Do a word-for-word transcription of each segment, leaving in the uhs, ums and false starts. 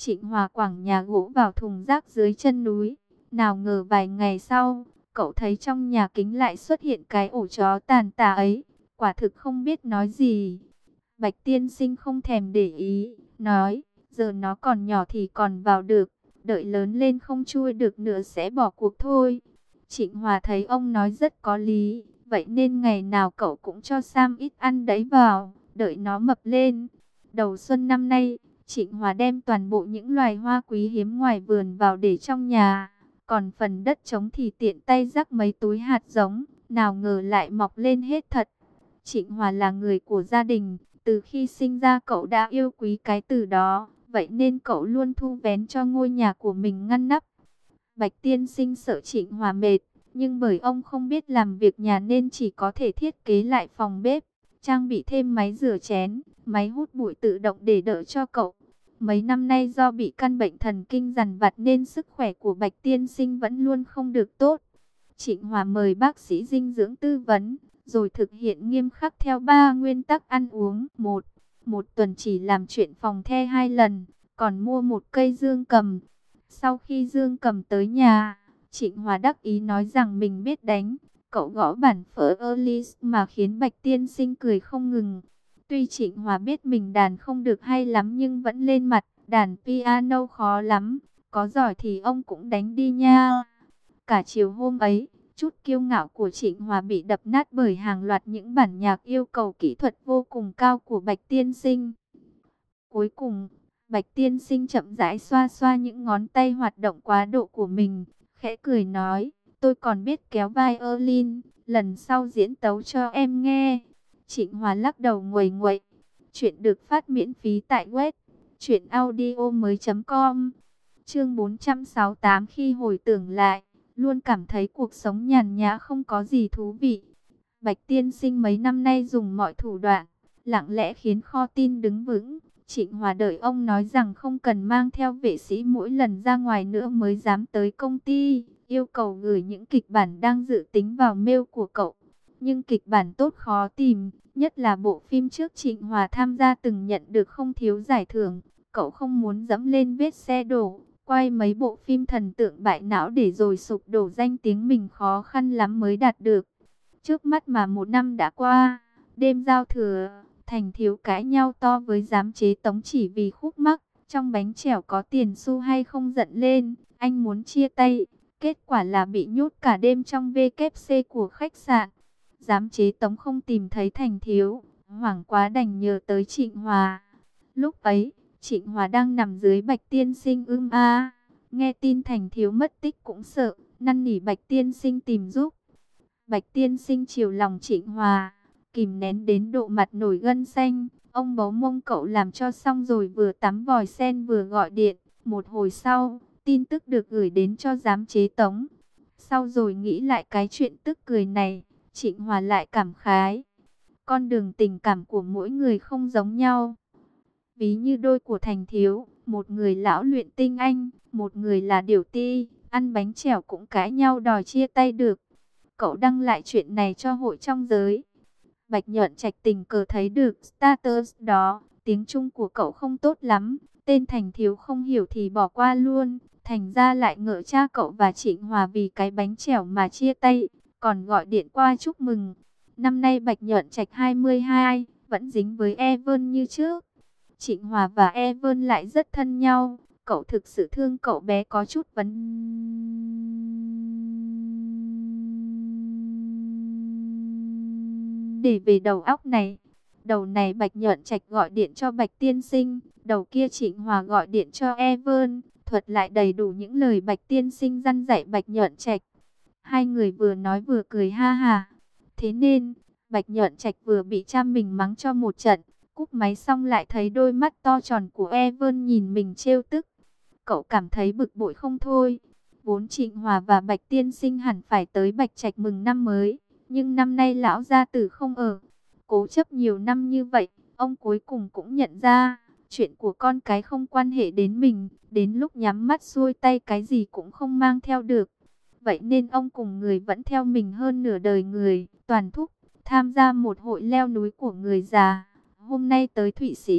Trịnh Hòa quẳng nhà gỗ vào thùng rác dưới chân núi. Nào ngờ vài ngày sau, cậu thấy trong nhà kính lại xuất hiện cái ổ chó tàn tà ấy. Quả thực không biết nói gì. Bạch tiên sinh không thèm để ý, nói, giờ nó còn nhỏ thì còn vào được, đợi lớn lên không chui được nữa sẽ bỏ cuộc thôi. Trịnh Hòa thấy ông nói rất có lý, vậy nên ngày nào cậu cũng cho Sam ít ăn đấy vào, đợi nó mập lên. Đầu xuân năm nay, Trịnh Hòa đem toàn bộ những loài hoa quý hiếm ngoài vườn vào để trong nhà, còn phần đất trống thì tiện tay rắc mấy túi hạt giống, nào ngờ lại mọc lên hết thật. Trịnh Hòa là người của gia đình, từ khi sinh ra cậu đã yêu quý cái từ đó, vậy nên cậu luôn thu vén cho ngôi nhà của mình ngăn nắp. Bạch tiên sinh sợ Trịnh Hòa mệt, nhưng bởi ông không biết làm việc nhà nên chỉ có thể thiết kế lại phòng bếp, trang bị thêm máy rửa chén, máy hút bụi tự động để đỡ cho cậu. Mấy năm nay do bị căn bệnh thần kinh dằn vặt nên sức khỏe của Bạch tiên sinh vẫn luôn không được tốt. Trịnh Hòa mời bác sĩ dinh dưỡng tư vấn, rồi thực hiện nghiêm khắc theo ba nguyên tắc ăn uống. Một, một tuần chỉ làm chuyện phòng the hai lần, còn mua một cây dương cầm. Sau khi dương cầm tới nhà, Trịnh Hòa đắc ý nói rằng mình biết đánh. Cậu gõ bản phở Alice mà khiến Bạch tiên sinh cười không ngừng. Tuy Trịnh Hòa biết mình đàn không được hay lắm nhưng vẫn lên mặt, đàn piano khó lắm, có giỏi thì ông cũng đánh đi nha. Cả chiều hôm ấy, chút kiêu ngạo của Trịnh Hòa bị đập nát bởi hàng loạt những bản nhạc yêu cầu kỹ thuật vô cùng cao của Bạch tiên sinh. Cuối cùng, Bạch tiên sinh chậm rãi xoa xoa những ngón tay hoạt động quá độ của mình, khẽ cười nói, tôi còn biết kéo violin, lần sau diễn tấu cho em nghe. Trịnh Hòa lắc đầu nguầy nguậy. Chuyện được phát miễn phí tại web truyện audio mới chấm com. Chương bốn trăm sáu mươi tám. Khi hồi tưởng lại, luôn cảm thấy cuộc sống nhàn nhã không có gì thú vị. Bạch tiên sinh mấy năm nay dùng mọi thủ đoạn, lặng lẽ khiến kho tin đứng vững. Trịnh Hòa đợi ông nói rằng không cần mang theo vệ sĩ mỗi lần ra ngoài nữa mới dám tới công ty, yêu cầu gửi những kịch bản đang dự tính vào mail của cậu. Nhưng kịch bản tốt khó tìm, nhất là bộ phim trước Trịnh Hòa tham gia từng nhận được không thiếu giải thưởng. Cậu không muốn dẫm lên vết xe đổ, quay mấy bộ phim thần tượng bại não để rồi sụp đổ danh tiếng mình khó khăn lắm mới đạt được. Trước mắt mà một năm đã qua, đêm giao thừa, Thành Thiếu cãi nhau to với giám chế Tống chỉ vì khúc mắc trong bánh chèo có tiền xu hay không giận lên, anh muốn chia tay, kết quả là bị nhốt cả đêm trong vê kép xê của khách sạn. Giám chế Tống không tìm thấy Thành Thiếu, hoảng quá đành nhờ tới Trịnh Hòa. Lúc ấy, Trịnh Hòa đang nằm dưới Bạch tiên sinh ưm a, nghe tin Thành Thiếu mất tích cũng sợ, năn nỉ Bạch tiên sinh tìm giúp. Bạch tiên sinh chiều lòng Trịnh Hòa, kìm nén đến độ mặt nổi gân xanh. Ông bấu mông cậu làm cho xong rồi vừa tắm vòi sen vừa gọi điện. Một hồi sau, tin tức được gửi đến cho giám chế Tống. Sau rồi nghĩ lại cái chuyện tức cười này, Trịnh Hòa lại cảm khái. Con đường tình cảm của mỗi người không giống nhau. Ví như đôi của Thành Thiếu, một người lão luyện tinh anh, một người là điểu ti, ăn bánh chèo cũng cãi nhau đòi chia tay được. Cậu đăng lại chuyện này cho hội trong giới. Bạch Nhợn Trạch tình cờ thấy được status đó, tiếng Trung của cậu không tốt lắm, tên Thành Thiếu không hiểu thì bỏ qua luôn, thành ra lại ngỡ cha cậu và Trịnh Hòa vì cái bánh chèo mà chia tay, còn gọi điện qua chúc mừng. Năm nay Bạch Nhợn Trạch hai mươi hai, vẫn dính với Evan như trước. Trịnh Hòa và Evan lại rất thân nhau, cậu thực sự thương cậu bé có chút vấn đề về đầu óc này. Đầu này Bạch Nhợn Trạch gọi điện cho Bạch tiên sinh, đầu kia Trịnh Hòa gọi điện cho Evan, thuật lại đầy đủ những lời Bạch tiên sinh dăn dạy Bạch Nhợn Trạch. Hai người vừa nói vừa cười ha ha. Thế nên, Bạch Nhợn Trạch vừa bị cha mình mắng cho một trận, cúp máy xong lại thấy đôi mắt to tròn của Evan nhìn mình trêu tức. Cậu cảm thấy bực bội không thôi. Vốn Trịnh Hòa và Bạch tiên sinh hẳn phải tới Bạch Trạch mừng năm mới, nhưng năm nay lão gia tử không ở. Cố chấp nhiều năm như vậy, ông cuối cùng cũng nhận ra, chuyện của con cái không quan hệ đến mình, đến lúc nhắm mắt xuôi tay cái gì cũng không mang theo được. Vậy nên ông cùng người vẫn theo mình hơn nửa đời người, toàn thúc, tham gia một hội leo núi của người già. Hôm nay tới Thụy Sĩ,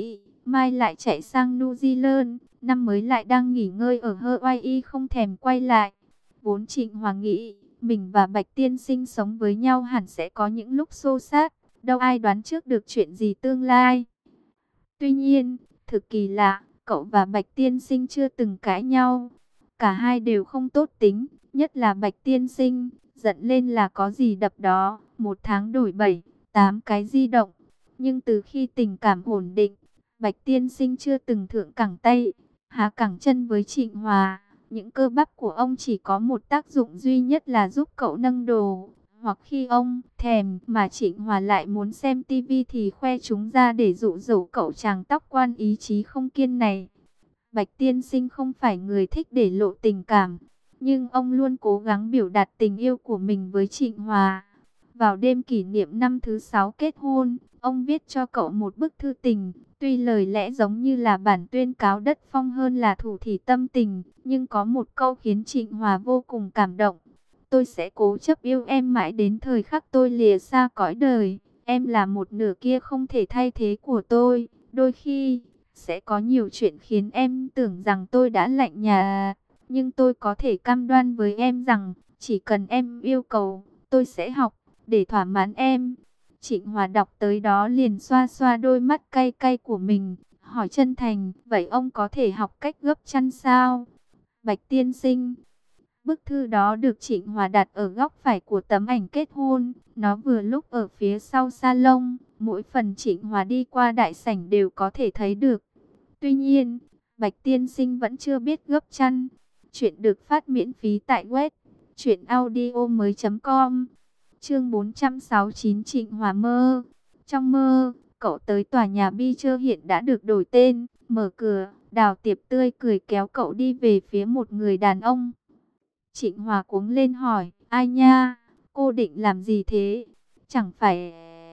mai lại chạy sang New Zealand, năm mới lại đang nghỉ ngơi ở Hawaii không thèm quay lại. Vốn Trịnh Hòa nghĩ, mình và Bạch Tiên Sinh sống với nhau hẳn sẽ có những lúc xô xát, đâu ai đoán trước được chuyện gì tương lai. Tuy nhiên, thực kỳ lạ, cậu và Bạch Tiên Sinh chưa từng cãi nhau. Cả hai đều không tốt tính, nhất là Bạch Tiên Sinh, giận lên là có gì đập đó, một tháng đổi bảy, tám cái di động. Nhưng từ khi tình cảm ổn định, Bạch Tiên Sinh chưa từng thượng cẳng tay, hạ cẳng chân với Trịnh Hòa. Những cơ bắp của ông chỉ có một tác dụng duy nhất là giúp cậu nâng đồ. Hoặc khi ông thèm mà Trịnh Hòa lại muốn xem tivi thì khoe chúng ra để dụ dỗ cậu chàng tóc quan ý chí không kiên này. Bạch Tiên Sinh không phải người thích để lộ tình cảm, nhưng ông luôn cố gắng biểu đạt tình yêu của mình với Trịnh Hòa. Vào đêm kỷ niệm năm thứ sáu kết hôn, ông viết cho cậu một bức thư tình. Tuy lời lẽ giống như là bản tuyên cáo đất phong hơn là thủ thỉ tâm tình, nhưng có một câu khiến Trịnh Hòa vô cùng cảm động. Tôi sẽ cố chấp yêu em mãi đến thời khắc tôi lìa xa cõi đời. Em là một nửa kia không thể thay thế của tôi. Đôi khi, sẽ có nhiều chuyện khiến em tưởng rằng tôi đã lạnh nhạt. Nhưng tôi có thể cam đoan với em rằng, chỉ cần em yêu cầu, tôi sẽ học để thỏa mãn em. Trịnh Hòa đọc tới đó liền xoa xoa đôi mắt cay cay của mình, hỏi chân thành, vậy ông có thể học cách gấp chăn sao? Bạch Tiên Sinh. Bức thư đó được Trịnh Hòa đặt ở góc phải của tấm ảnh kết hôn, nó vừa lúc ở phía sau salon, mỗi phần Trịnh Hòa đi qua đại sảnh đều có thể thấy được. Tuy nhiên, Bạch Tiên Sinh vẫn chưa biết gấp chăn. Chuyện được phát miễn phí tại web truyện audio mới chấm com. Chương bốn trăm sáu mươi chín Trịnh Hòa mơ. Trong mơ, cậu tới tòa nhà Beecher hiện đã được đổi tên, mở cửa, Đào Tiệp tươi cười kéo cậu đi về phía một người đàn ông. Trịnh Hòa cuống lên hỏi, ai nha, cô định làm gì thế? Chẳng phải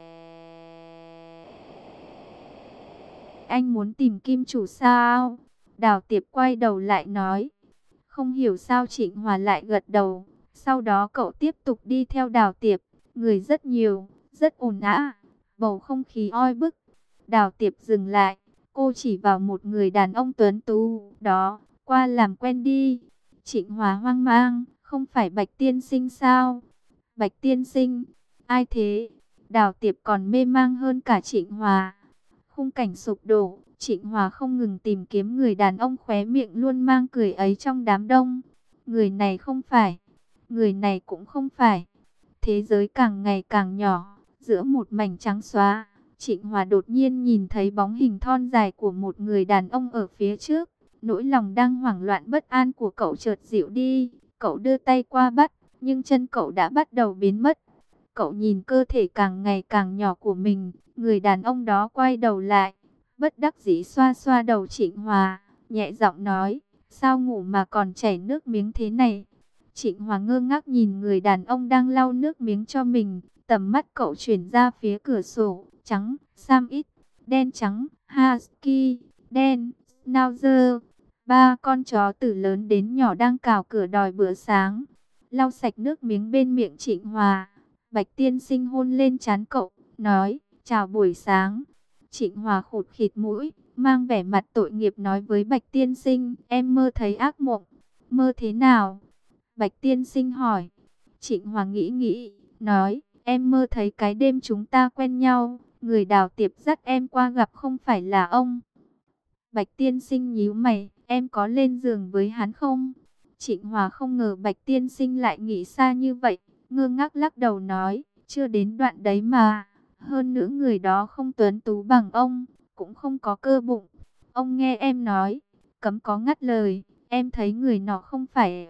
anh muốn tìm kim chủ sao? Đào Tiệp quay đầu lại nói. Không hiểu sao Trịnh Hòa lại gật đầu. Sau đó cậu tiếp tục đi theo Đào Tiệp. Người rất nhiều, rất ồn ào, bầu không khí oi bức. Đào Tiệp dừng lại. Cô chỉ vào một người đàn ông tuấn tú đó, qua làm quen đi. Trịnh Hòa hoang mang, không phải Bạch Tiên Sinh sao? Bạch Tiên Sinh, ai thế? Đào Tiệp còn mê mang hơn cả Trịnh Hòa. Khung cảnh sụp đổ, Trịnh Hòa không ngừng tìm kiếm người đàn ông khóe miệng luôn mang cười ấy trong đám đông. Người này không phải, người này cũng không phải. Thế giới càng ngày càng nhỏ, giữa một mảnh trắng xóa, Trịnh Hòa đột nhiên nhìn thấy bóng hình thon dài của một người đàn ông ở phía trước. Nỗi lòng đang hoảng loạn bất an của cậu chợt dịu đi. Cậu đưa tay qua bắt, nhưng chân cậu đã bắt đầu biến mất. Cậu nhìn cơ thể càng ngày càng nhỏ của mình. Người đàn ông đó quay đầu lại, bất đắc dĩ xoa xoa đầu Trịnh Hòa, nhẹ giọng nói, sao ngủ mà còn chảy nước miếng thế này? Trịnh Hòa ngơ ngác nhìn người đàn ông đang lau nước miếng cho mình. Tầm mắt cậu chuyển ra phía cửa sổ, trắng, sam ít, đen trắng, husky, đen, schnauzer. Ba con chó từ lớn đến nhỏ đang cào cửa đòi bữa sáng. Lau sạch nước miếng bên miệng Trịnh Hòa, Bạch Tiên Sinh hôn lên trán cậu, nói, chào buổi sáng. Trịnh Hòa khụt khịt mũi, mang vẻ mặt tội nghiệp nói với Bạch Tiên Sinh, em mơ thấy ác mộng. Mơ thế nào? Bạch Tiên Sinh hỏi. Trịnh Hòa nghĩ nghĩ, nói, em mơ thấy cái đêm chúng ta quen nhau, người Đào Tiệp dắt em qua gặp không phải là ông. Bạch Tiên Sinh nhíu mày, em có lên giường với hắn không? Trịnh Hòa không ngờ Bạch Tiên Sinh lại nghĩ xa như vậy, ngơ ngác lắc đầu nói, chưa đến đoạn đấy mà. Hơn nữa người đó không tuấn tú bằng ông, cũng không có cơ bụng. Ông nghe em nói, cấm có ngắt lời, em thấy người nọ không phải.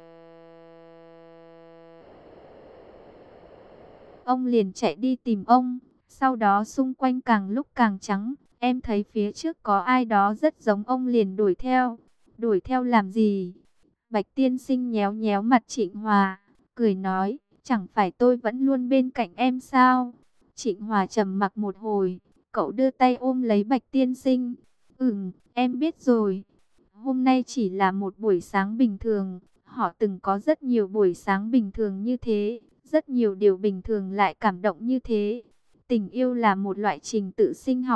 Ông liền chạy đi tìm ông, sau đó xung quanh càng lúc càng trắng. Em thấy phía trước có ai đó rất giống ông liền đuổi theo. Đuổi theo làm gì? Bạch Tiên Sinh nhéo nhéo mặt Trịnh Hòa, cười nói, chẳng phải tôi vẫn luôn bên cạnh em sao? Trịnh Hòa trầm mặc một hồi, cậu đưa tay ôm lấy Bạch Tiên Sinh. Ừm, em biết rồi. Hôm nay chỉ là một buổi sáng bình thường. Họ từng có rất nhiều buổi sáng bình thường như thế. Rất nhiều điều bình thường lại cảm động như thế. Tình yêu là một loại trình tự sinh học.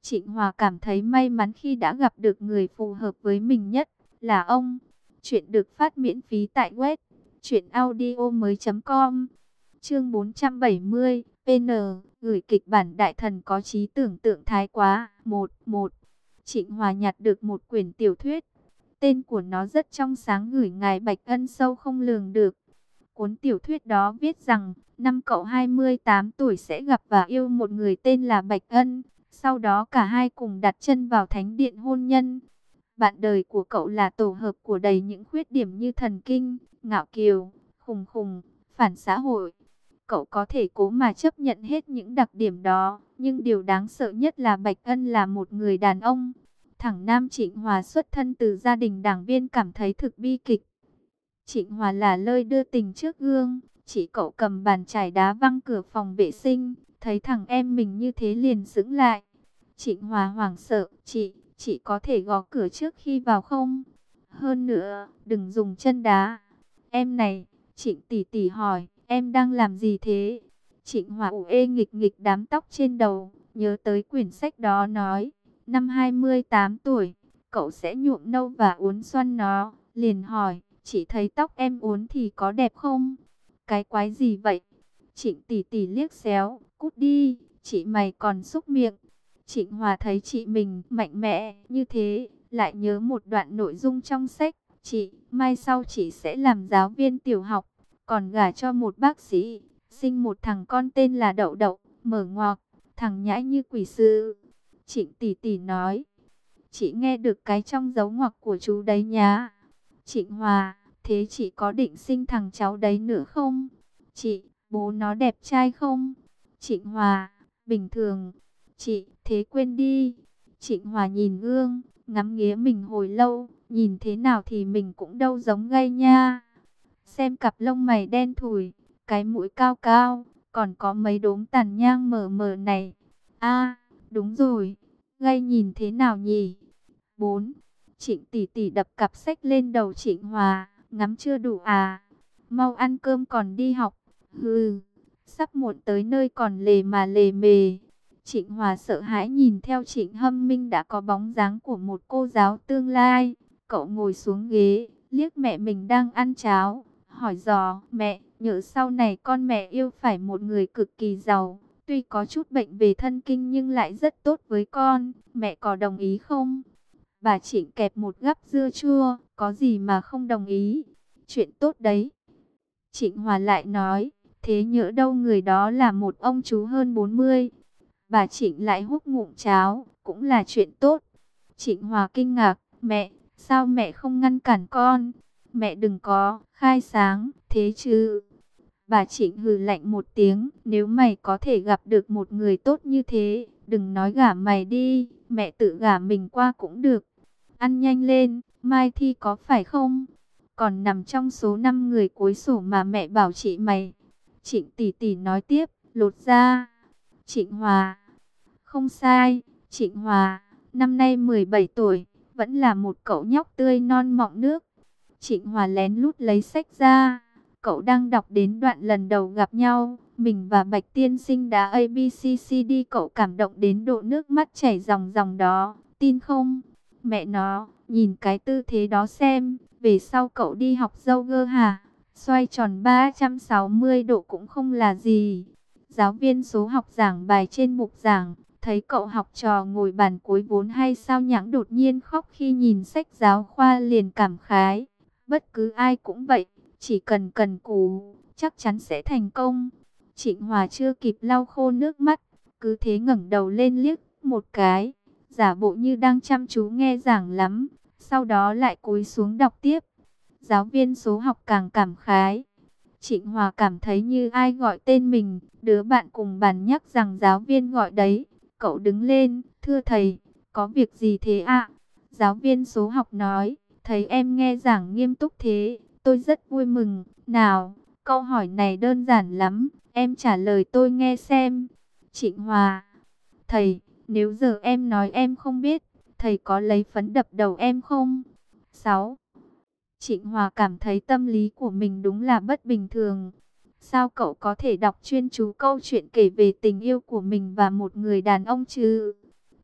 Trịnh Hòa cảm thấy may mắn khi đã gặp được người phù hợp với mình nhất, là ông. Chuyện được phát miễn phí tại web truyện audio mới chấm com. Chương bốn trăm bảy mươi, pê en, gửi kịch bản Đại Thần có trí tưởng tượng thái quá. một một. Trịnh Hòa nhặt được một quyển tiểu thuyết. Tên của nó rất trong sáng, gửi ngài Bạch Ân sâu không lường được. Cuốn tiểu thuyết đó viết rằng, năm cậu hai mươi tám tuổi sẽ gặp và yêu một người tên là Bạch Ân. Sau đó cả hai cùng đặt chân vào thánh điện hôn nhân. Bạn đời của cậu là tổ hợp của đầy những khuyết điểm như thần kinh, ngạo kiều, khùng khùng, phản xã hội. Cậu có thể cố mà chấp nhận hết những đặc điểm đó, nhưng điều đáng sợ nhất là Bạch Ân là một người đàn ông. Thẳng Nam Trịnh Hòa xuất thân từ gia đình đảng viên cảm thấy thực bi kịch. Trịnh Hòa là lơi đưa tình trước gương, chỉ cậu cầm bàn chải đá văng cửa phòng vệ sinh, thấy thằng em mình như thế liền sững lại. Trịnh Hòa hoảng sợ, chị, chị có thể gõ cửa trước khi vào không? Hơn nữa, đừng dùng chân đá. Em này, Trịnh tỷ tỷ hỏi, em đang làm gì thế? Trịnh Hòa ủ ê nghịch nghịch đám tóc trên đầu, nhớ tới quyển sách đó nói, năm hai mươi tám tuổi, cậu sẽ nhuộm nâu và uốn xoăn nó, liền hỏi, chị thấy tóc em uốn thì có đẹp không? Cái quái gì vậy? Trịnh tỷ tỷ liếc xéo, cút đi, chị mày còn xúc miệng. Trịnh Hòa thấy chị mình mạnh mẽ như thế, lại nhớ một đoạn nội dung trong sách. Chị, mai sau chị sẽ làm giáo viên tiểu học, còn gả cho một bác sĩ, sinh một thằng con tên là Đậu Đậu, mở ngoặc, thằng nhãi như quỷ sư. Trịnh tỷ tỷ nói, chị nghe được cái trong dấu ngoặc của chú đấy nhá. Trịnh Hòa, thế chị có định sinh thằng cháu đấy nữa không? Chị, bố nó đẹp trai không? Trịnh Hòa, bình thường. Chị, thế quên đi. Trịnh Hòa nhìn gương, ngắm nghía mình hồi lâu, nhìn thế nào thì mình cũng đâu giống gay nha. Xem cặp lông mày đen thủi, cái mũi cao cao, còn có mấy đốm tàn nhang mờ mờ này. A, đúng rồi, gay nhìn thế nào nhỉ? bốn. Trịnh tỷ tỷ đập cặp sách lên đầu Trịnh Hòa, ngắm chưa đủ à? Mau ăn cơm còn đi học. Hừ, sắp muộn tới nơi còn lề mà lề mề. Trịnh Hòa sợ hãi nhìn theo Trịnh Hâm Minh đã có bóng dáng của một cô giáo tương lai. Cậu ngồi xuống ghế, liếc mẹ mình đang ăn cháo, hỏi dò, mẹ, nhỡ sau này con mẹ yêu phải một người cực kỳ giàu, tuy có chút bệnh về thân kinh nhưng lại rất tốt với con, mẹ có đồng ý không? Bà Trịnh kẹp một gắp dưa chua, có gì mà không đồng ý, chuyện tốt đấy. Trịnh Hòa lại nói, thế nhỡ đâu người đó là một ông chú hơn bốn mươi. Bà Trịnh lại húp ngụm cháo, cũng là chuyện tốt. Trịnh Hòa kinh ngạc, mẹ, sao mẹ không ngăn cản con? Mẹ đừng có khai sáng, thế chứ. Bà Trịnh hừ lạnh một tiếng, nếu mày có thể gặp được một người tốt như thế, đừng nói gả mày đi, mẹ tự gả mình qua cũng được. Ăn nhanh lên, mai thi có phải không? Còn nằm trong số năm người cuối sổ mà mẹ bảo chị mày. Trịnh tỷ tỷ nói tiếp, lột ra. Trịnh Hòa, không sai, Trịnh Hòa, năm nay mười bảy tuổi, vẫn là một cậu nhóc tươi non mọng nước. Trịnh Hòa lén lút lấy sách ra, cậu đang đọc đến đoạn lần đầu gặp nhau, mình và Bạch Tiên Sinh đã a bê xê xê đê, cậu cảm động đến độ nước mắt chảy ròng ròng đó, tin không? Mẹ nó, nhìn cái tư thế đó xem, về sau cậu đi học yoga hả? Xoay tròn ba trăm sáu mươi độ cũng không là gì. Giáo viên số học giảng bài trên mục giảng, thấy cậu học trò ngồi bàn cuối vốn hay sao nhãng đột nhiên khóc khi nhìn sách giáo khoa liền cảm khái. Bất cứ ai cũng vậy, chỉ cần cần cù, chắc chắn sẽ thành công. Trịnh Hòa chưa kịp lau khô nước mắt, cứ thế ngẩng đầu lên liếc một cái, giả bộ như đang chăm chú nghe giảng lắm, sau đó lại cúi xuống đọc tiếp. Giáo viên số học càng cảm khái. Trịnh Hòa cảm thấy như ai gọi tên mình, đứa bạn cùng bàn nhắc rằng giáo viên gọi đấy. Cậu đứng lên, thưa thầy, có việc gì thế ạ? Giáo viên số học nói, thấy em nghe giảng nghiêm túc thế, tôi rất vui mừng. Nào, câu hỏi này đơn giản lắm, em trả lời tôi nghe xem. Trịnh Hòa, thầy, nếu giờ em nói em không biết, thầy có lấy phấn đập đầu em không? sáu. Trịnh Hòa cảm thấy tâm lý của mình đúng là bất bình thường. Sao cậu có thể đọc chuyên chú câu chuyện kể về tình yêu của mình và một người đàn ông chứ?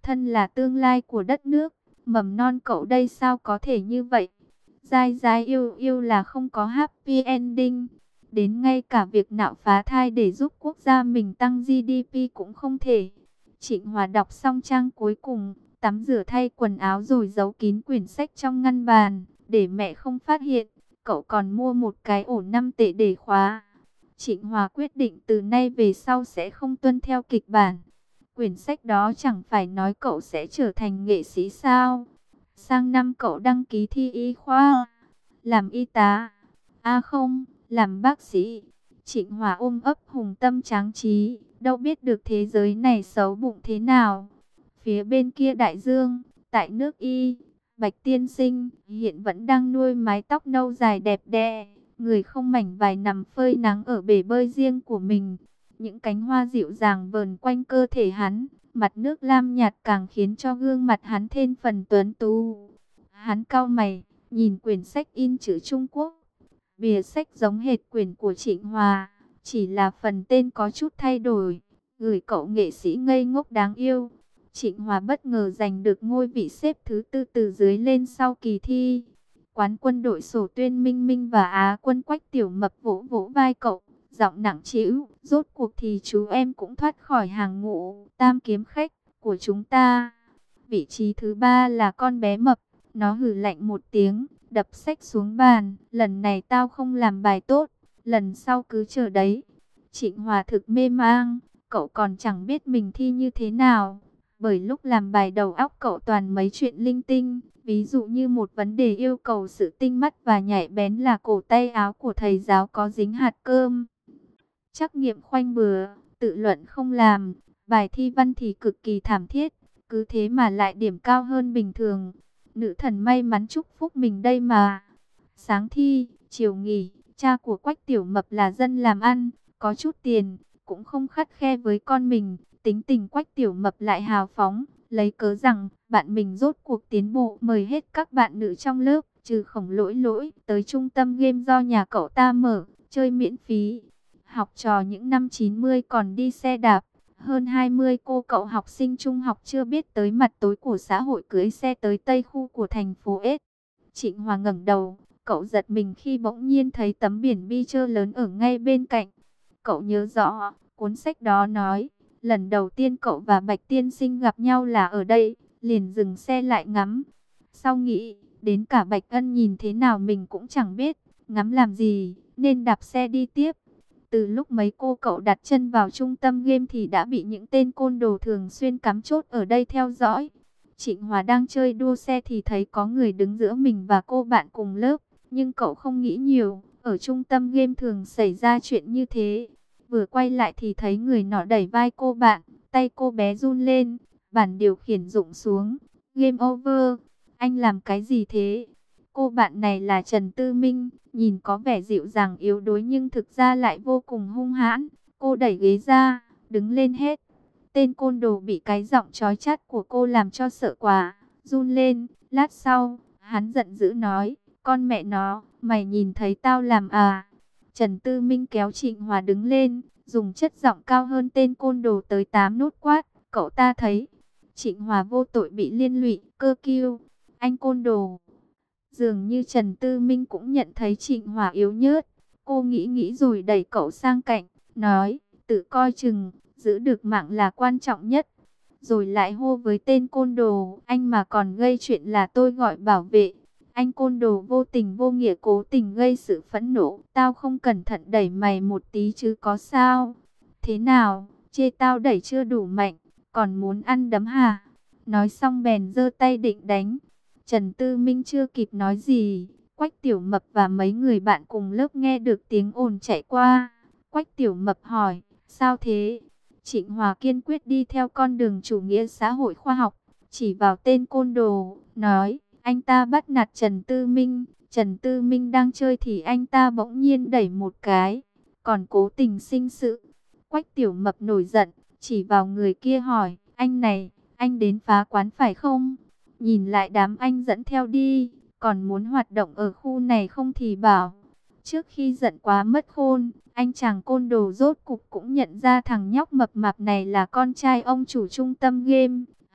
thân là tương lai của đất nước, mầm non cậu đây sao có thể như vậy? Dai dai yêu yêu là không có happy ending. Đến ngay cả việc nạo phá thai để giúp quốc gia mình tăng giê đê pê cũng không thể. Trịnh Hòa đọc xong trang cuối cùng, tắm rửa thay quần áo rồi giấu kín quyển sách trong ngăn bàn, để mẹ không phát hiện. Cậu còn mua một cái ổ năm tệ để khóa. Trịnh Hòa quyết định từ nay về sau sẽ không tuân theo kịch bản. Quyển sách đó chẳng phải nói cậu sẽ trở thành nghệ sĩ sao? Sang năm cậu đăng ký thi y khoa, làm y tá. À không, làm bác sĩ. Trịnh Hòa ôm ấp hùng tâm tráng trí, đâu biết được thế giới này xấu bụng thế nào. Phía bên kia đại dương, tại nước Y, Bạch tiên sinh hiện vẫn đang nuôi mái tóc nâu dài đẹp đẽ, người không mảnh vải nằm phơi nắng ở bể bơi riêng của mình. Những cánh hoa dịu dàng vờn quanh cơ thể hắn, mặt nước lam nhạt càng khiến cho gương mặt hắn thêm phần tuấn tú. Hắn cau mày, nhìn quyển sách in chữ Trung Quốc. Bìa sách giống hệt quyển của Trịnh Hòa, chỉ là phần tên có chút thay đổi. Gửi cậu nghệ sĩ ngây ngốc đáng yêu. Trịnh Hòa bất ngờ giành được ngôi vị xếp thứ tư từ dưới lên sau kỳ thi. Quán quân đội Sổ Tuyên Minh Minh và Á quân Quách Tiểu Mập vỗ vỗ vai cậu, giọng nặng trĩu, rốt cuộc thì chú em cũng thoát khỏi hàng ngũ tam kiếm khách của chúng ta. Vị trí thứ ba là con bé mập, nó hừ lạnh một tiếng, đập sách xuống bàn, lần này tao không làm bài tốt, lần sau cứ chờ đấy. Trịnh Hòa thực mê mang, cậu còn chẳng biết mình thi như thế nào, bởi lúc làm bài đầu óc cậu toàn mấy chuyện linh tinh, ví dụ như một vấn đề yêu cầu sự tinh mắt và nhạy bén là cổ tay áo của thầy giáo có dính hạt cơm. Trắc nghiệm khoanh bừa, tự luận không làm, bài thi văn thì cực kỳ thảm thiết, cứ thế mà lại điểm cao hơn bình thường. Nữ thần may mắn chúc phúc mình đây mà. Sáng thi, chiều nghỉ, cha của Quách Tiểu Mập là dân làm ăn, có chút tiền, cũng không khắt khe với con mình. Tính tình Quách Tiểu Mập lại hào phóng, lấy cớ rằng bạn mình rốt cuộc tiến bộ, mời hết các bạn nữ trong lớp, trừ Khổng Lỗi Lỗi, tới trung tâm game do nhà cậu ta mở, chơi miễn phí. Học trò những năm chín mươi còn đi xe đạp. Hơn hai mươi cô cậu học sinh trung học chưa biết tới mặt tối của xã hội cưỡi xe tới tây khu của thành phố S. Trịnh Hòa ngẩng đầu, cậu giật mình khi bỗng nhiên thấy tấm biển bi-trơ lớn ở ngay bên cạnh. Cậu nhớ rõ, cuốn sách đó nói, lần đầu tiên cậu và Bạch tiên sinh gặp nhau là ở đây, liền dừng xe lại ngắm. Sau nghĩ, đến cả Bạch Ân nhìn thế nào mình cũng chẳng biết, ngắm làm gì, nên đạp xe đi tiếp. Từ lúc mấy cô cậu đặt chân vào trung tâm game thì đã bị những tên côn đồ thường xuyên cắm chốt ở đây theo dõi. Trịnh Hòa đang chơi đua xe thì thấy có người đứng giữa mình và cô bạn cùng lớp. Nhưng cậu không nghĩ nhiều, ở trung tâm game thường xảy ra chuyện như thế. Vừa quay lại thì thấy người nọ đẩy vai cô bạn, tay cô bé run lên, bản điều khiển rụng xuống. Game over, anh làm cái gì thế? Cô bạn này là Trần Tư Minh, nhìn có vẻ dịu dàng yếu đuối nhưng thực ra lại vô cùng hung hãn. Cô đẩy ghế ra, đứng lên hết. Tên côn đồ bị cái giọng chói chát của cô làm cho sợ quá, run lên. Lát sau, hắn giận dữ nói, con mẹ nó, mày nhìn thấy tao làm à? Trần Tư Minh kéo Trịnh Hòa đứng lên, dùng chất giọng cao hơn tên côn đồ tới tám nốt quát, cậu ta thấy. Trịnh Hòa vô tội bị liên lụy, cơ kiêu, anh côn đồ. Dường như Trần Tư Minh cũng nhận thấy Trịnh Hòa yếu nhớt. Cô nghĩ nghĩ rồi đẩy cậu sang cạnh, nói, tự coi chừng, giữ được mạng là quan trọng nhất. Rồi lại hô với tên côn đồ, anh mà còn gây chuyện là tôi gọi bảo vệ. Anh côn đồ vô tình vô nghĩa cố tình gây sự phẫn nộ, tao không cẩn thận đẩy mày một tí chứ có sao. Thế nào, chê tao đẩy chưa đủ mạnh, còn muốn ăn đấm hả? Nói xong bèn giơ tay định đánh. Trần Tư Minh chưa kịp nói gì, Quách Tiểu Mập và mấy người bạn cùng lớp nghe được tiếng ồn chạy qua. Quách Tiểu Mập hỏi, sao thế? Trịnh Hòa kiên quyết đi theo con đường chủ nghĩa xã hội khoa học, chỉ vào tên côn đồ, nói, anh ta bắt nạt Trần Tư Minh. Trần Tư Minh đang chơi thì anh ta bỗng nhiên đẩy một cái, còn cố tình sinh sự. Quách Tiểu Mập nổi giận, chỉ vào người kia hỏi, anh này, anh đến phá quán phải không? Nhìn lại đám anh dẫn theo đi, còn muốn hoạt động ở khu này không thì bảo. Trước khi giận quá mất khôn, anh chàng côn đồ rốt cục cũng nhận ra thằng nhóc mập mạp này là con trai ông chủ trung tâm game.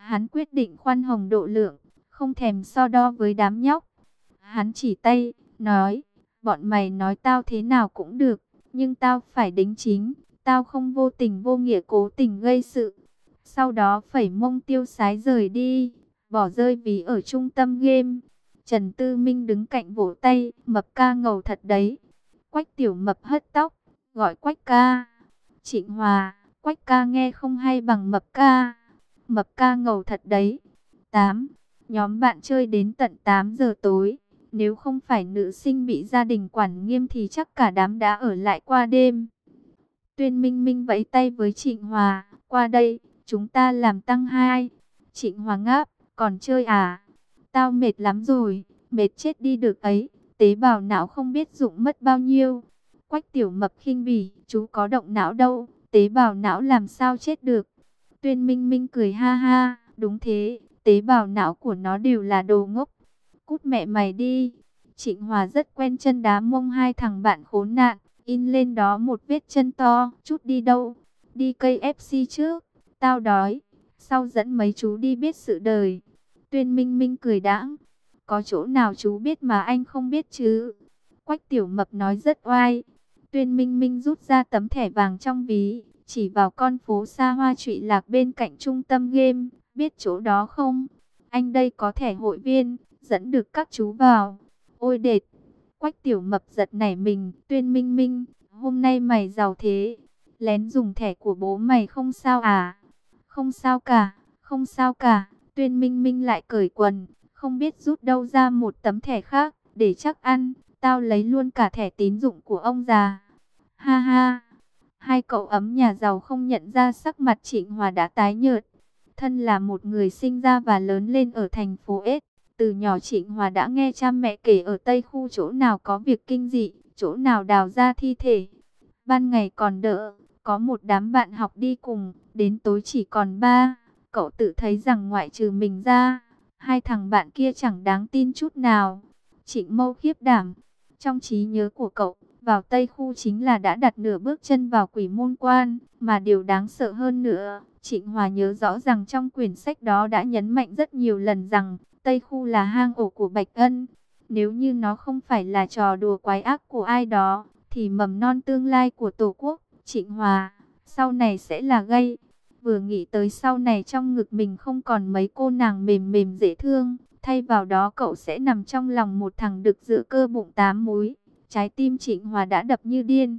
Hắn quyết định khoan hồng độ lượng, không thèm so đo với đám nhóc. Hắn chỉ tay, nói, bọn mày nói tao thế nào cũng được, nhưng tao phải đính chính, tao không vô tình vô nghĩa cố tình gây sự. Sau đó phẩy mông tiêu sái rời đi, bỏ rơi ví ở trung tâm game. Trần Tư Minh đứng cạnh vỗ tay, Mập ca ngầu thật đấy. Quách Tiểu Mập hất tóc, gọi Quách ca. Trịnh Hòa, Quách ca nghe không hay bằng Mập ca. Mập ca ngầu thật đấy. tám. Nhóm bạn chơi đến tận tám giờ tối. Nếu không phải nữ sinh bị gia đình quản nghiêm thì chắc cả đám đã ở lại qua đêm. Tuyên Minh Minh vẫy tay với Trịnh Hòa, qua đây, chúng ta làm tăng hai. Trịnh Hòa ngáp, còn chơi à? Tao mệt lắm rồi, mệt chết đi được ấy, tế bào não không biết dụng mất bao nhiêu. Quách Tiểu Mập khinh bỉ, chú có động não đâu, tế bào não làm sao chết được. Tuyên Minh Minh cười ha ha, đúng thế, tế bào não của nó đều là đồ ngốc. Cút mẹ mày đi. Trịnh Hòa rất quen chân đá mông hai thằng bạn khốn nạn, in lên đó một vết chân to, chút đi đâu? Đi cây ép xê trước, tao đói, sau dẫn mấy chú đi biết sự đời. Tuyên Minh Minh cười đãng, có chỗ nào chú biết mà anh không biết chứ? Quách Tiểu Mập nói rất oai. Tuyên Minh Minh rút ra tấm thẻ vàng trong ví, chỉ vào con phố xa hoa trụy lạc bên cạnh trung tâm game, biết chỗ đó không? Anh đây có thẻ hội viên, dẫn được các chú vào. Ôi đệt! Quách Tiểu Mập giật nảy mình. Tuyên Minh Minh, hôm nay mày giàu thế, lén dùng thẻ của bố mày không sao à? Không sao cả, không sao cả. Tuyên Minh Minh lại cởi quần, không biết rút đâu ra một tấm thẻ khác, để chắc ăn. Tao lấy luôn cả thẻ tín dụng của ông già. Ha ha! Hai cậu ấm nhà giàu không nhận ra sắc mặt Trịnh Hòa đã tái nhợt. Thân là một người sinh ra và lớn lên ở thành phố S, từ nhỏ Trịnh Hòa đã nghe cha mẹ kể ở Tây Khu chỗ nào có việc kinh dị, chỗ nào đào ra thi thể. Ban ngày còn đỡ, có một đám bạn học đi cùng, đến tối chỉ còn ba. Cậu tự thấy rằng ngoại trừ mình ra, hai thằng bạn kia chẳng đáng tin chút nào. Trịnh Mâu khiếp đảm. Trong trí nhớ của cậu, vào Tây Khu chính là đã đặt nửa bước chân vào Quỷ Môn Quan. Mà điều đáng sợ hơn nữa, Trịnh Hòa nhớ rõ rằng trong quyển sách đó đã nhấn mạnh rất nhiều lần rằng Tây Khu là hang ổ của Bạch Ân. Nếu như nó không phải là trò đùa quái ác của ai đó, thì mầm non tương lai của Tổ quốc, Trịnh Hòa, sau này sẽ là gây. Vừa nghĩ tới sau này trong ngực mình không còn mấy cô nàng mềm mềm dễ thương, thay vào đó cậu sẽ nằm trong lòng một thằng đực giữa cơ bụng tám múi. Trái tim Trịnh Hòa đã đập như điên.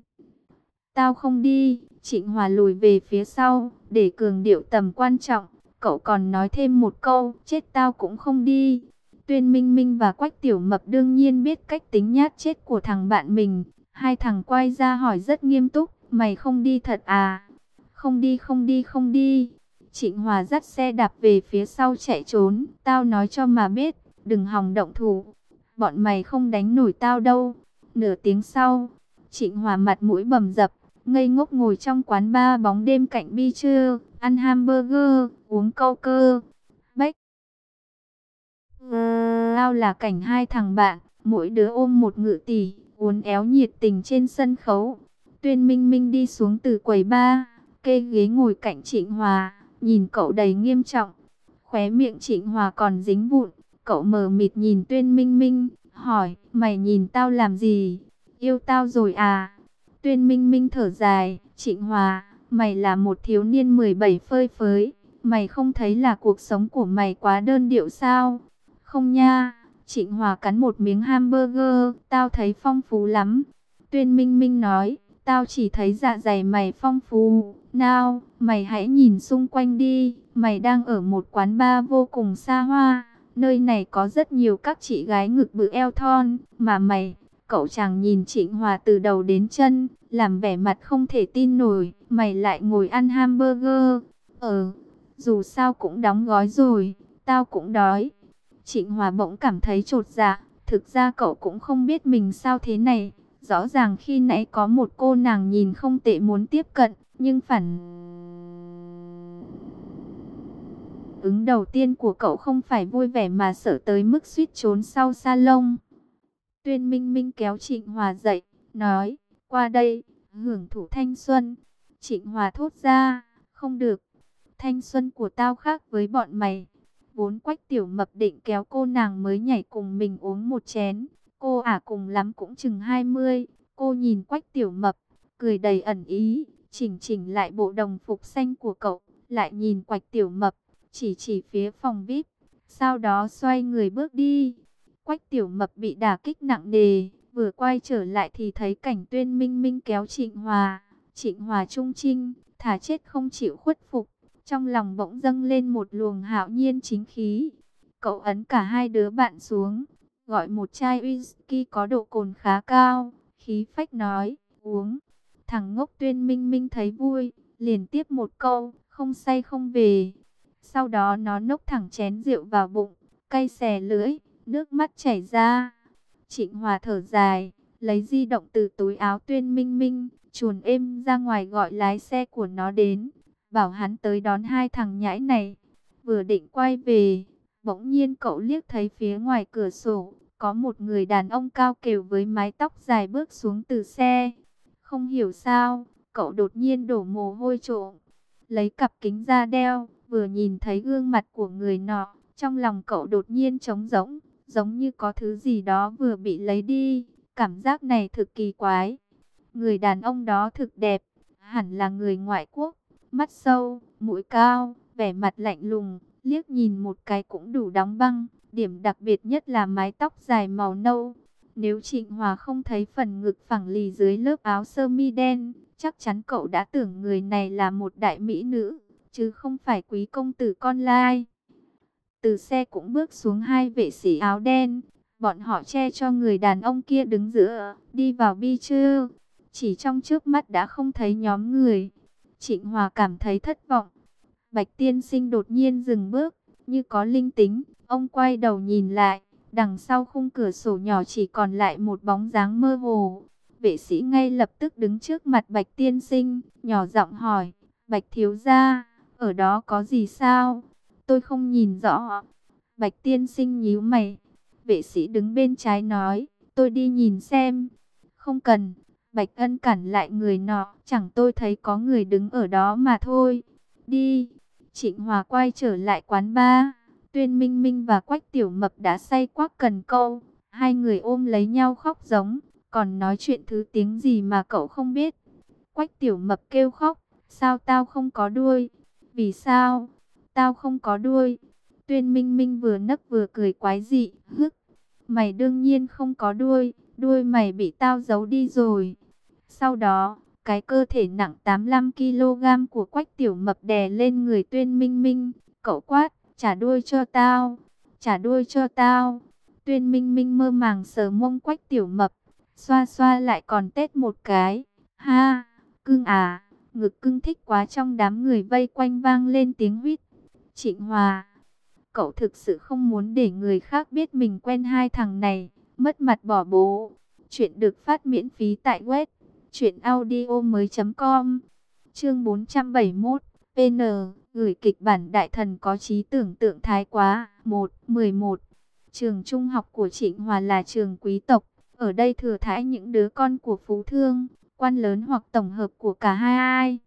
Tao không đi. Trịnh Hòa lùi về phía sau, để cường điệu tầm quan trọng. Cậu còn nói thêm một câu, chết tao cũng không đi. Tuyên Minh Minh và Quách Tiểu Mập đương nhiên biết cách tính nhát chết của thằng bạn mình. Hai thằng quay ra hỏi rất nghiêm túc, mày không đi thật à? Không đi không đi không đi. Trịnh Hòa dắt xe đạp về phía sau chạy trốn. Tao nói cho mà biết, đừng hòng động thủ. Bọn mày không đánh nổi tao đâu. Nửa tiếng sau, Trịnh Hòa mặt mũi bầm dập, ngây ngốc ngồi trong quán bar bóng đêm cạnh bi trưa, ăn hamburger, uống câu cơ. Bách Lao là cảnh hai thằng bạn, mỗi đứa ôm một ngự tỷ, uốn éo nhiệt tình trên sân khấu. Tuyên Minh Minh đi xuống từ quầy bar, kê ghế ngồi cạnh Trịnh Hòa, nhìn cậu đầy nghiêm trọng. Khóe miệng Trịnh Hòa còn dính vụn, cậu mờ mịt nhìn Tuyên Minh Minh, hỏi, mày nhìn tao làm gì? Yêu tao rồi à? Tuyên Minh Minh thở dài, Trịnh Hòa, mày là một thiếu niên mười bảy phơi phới, mày không thấy là cuộc sống của mày quá đơn điệu sao? Không nha. Trịnh Hòa cắn một miếng hamburger, tao thấy phong phú lắm. Tuyên Minh Minh nói, tao chỉ thấy dạ dày mày phong phú. Nào, mày hãy nhìn xung quanh đi, mày đang ở một quán bar vô cùng xa hoa. Nơi này có rất nhiều các chị gái ngực bự eo thon, mà mày... Cậu chàng nhìn Trịnh Hòa từ đầu đến chân, làm vẻ mặt không thể tin nổi, mày lại ngồi ăn hamburger. Ờ, dù sao cũng đóng gói rồi, tao cũng đói. Trịnh Hòa bỗng cảm thấy chột dạ, thực ra cậu cũng không biết mình sao thế này. Rõ ràng khi nãy có một cô nàng nhìn không tệ muốn tiếp cận, nhưng phản ứng đầu tiên của cậu không phải vui vẻ mà sợ tới mức suýt trốn sau salon. Tuyên Minh Minh kéo Trịnh Hòa dậy, nói, qua đây, hưởng thụ thanh xuân. Trịnh Hòa thốt ra, không được. thanh xuân của tao khác với bọn mày. Vốn Quách Tiểu Mập định kéo cô nàng mới nhảy cùng mình uống một chén. Cô ả cùng lắm cũng chừng hai mươi. Cô nhìn Quách Tiểu Mập, cười đầy ẩn ý, chỉnh chỉnh lại bộ đồng phục xanh của cậu, lại nhìn Quách Tiểu Mập, chỉ chỉ phía phòng vi ai pi, sau đó xoay người bước đi. Quách Tiểu Mập bị đả kích nặng nề, vừa quay trở lại thì thấy cảnh Tuyên Minh Minh kéo Trịnh Hòa. Trịnh Hòa trung trinh, thà chết không chịu khuất phục, trong lòng bỗng dâng lên một luồng hạo nhiên chính khí. Cậu ấn cả hai đứa bạn xuống, gọi một chai whisky có độ cồn khá cao, khí phách nói, uống. Thằng ngốc Tuyên Minh Minh thấy vui, liền tiếp một câu, không say không về. Sau đó nó nốc thẳng chén rượu vào bụng, cay xè lưỡi, nước mắt chảy ra. Trịnh Hòa thở dài, lấy di động từ túi áo Tuyên Minh Minh, chuồn êm ra ngoài gọi lái xe của nó đến, bảo hắn tới đón hai thằng nhãi này. Vừa định quay về, bỗng nhiên cậu liếc thấy phía ngoài cửa sổ, có một người đàn ông cao kều với mái tóc dài bước xuống từ xe. Không hiểu sao, cậu đột nhiên đổ mồ hôi trộm, lấy cặp kính ra đeo, vừa nhìn thấy gương mặt của người nọ, trong lòng cậu đột nhiên trống rỗng, giống như có thứ gì đó vừa bị lấy đi. Cảm giác này thực kỳ quái. Người đàn ông đó thực đẹp, hẳn là người ngoại quốc, mắt sâu, mũi cao, vẻ mặt lạnh lùng, liếc nhìn một cái cũng đủ đóng băng. Điểm đặc biệt nhất là mái tóc dài màu nâu. Nếu Trịnh Hòa không thấy phần ngực phẳng lì dưới lớp áo sơ mi đen, chắc chắn cậu đã tưởng người này là một đại mỹ nữ, chứ không phải quý công tử con lai. Từ xe cũng bước xuống hai vệ sĩ áo đen. Bọn họ che cho người đàn ông kia đứng giữa, đi vào bi chưa. Chỉ trong trước mắt đã không thấy nhóm người. Trịnh Hòa cảm thấy thất vọng. Bạch tiên sinh đột nhiên dừng bước, như có linh tính. Ông quay đầu nhìn lại, đằng sau khung cửa sổ nhỏ chỉ còn lại một bóng dáng mơ hồ. Vệ sĩ ngay lập tức đứng trước mặt Bạch tiên sinh, nhỏ giọng hỏi, Bạch thiếu gia, ở đó có gì sao? Tôi không nhìn rõ. Bạch tiên sinh nhíu mày. Vệ sĩ đứng bên trái nói, tôi đi nhìn xem. Không cần. Bạch Ân cản lại người nọ, chẳng tôi thấy có người đứng ở đó mà thôi. Đi. Trịnh Hòa quay trở lại quán bar. Tuyên Minh Minh và Quách Tiểu Mập đã say quắc cần câu. Hai người ôm lấy nhau khóc giống, còn nói chuyện thứ tiếng gì mà cậu không biết. Quách Tiểu Mập kêu khóc, sao tao không có đuôi? Vì sao? Tao không có đuôi. Tuyên Minh Minh vừa nấc vừa cười quái dị, hức. Mày đương nhiên không có đuôi, đuôi mày bị tao giấu đi rồi. Sau đó, cái cơ thể nặng tám mươi lăm ki lô gam của Quách Tiểu Mập đè lên người Tuyên Minh Minh. Cậu quát, trả đuôi cho tao, trả đuôi cho tao. Tuyên Minh Minh mơ màng sờ mông Quách Tiểu Mập, xoa xoa lại còn tết một cái. Ha, cưng à, ngực cưng thích quá. Trong đám người vây quanh vang lên tiếng huýt. Trịnh Hòa, cậu thực sự không muốn để người khác biết mình quen hai thằng này, mất mặt bỏ bố. Chuyện được phát miễn phí tại web truyện audio mới chấm com. Chương bốn trăm bảy mươi mốt, pê en, gửi kịch bản đại thần có trí tưởng tượng thái quá. một, mười một. Trường trung học của Trịnh Hòa là trường quý tộc, ở đây thừa thãi những đứa con của phú thương, quan lớn hoặc tổng hợp của cả hai ai.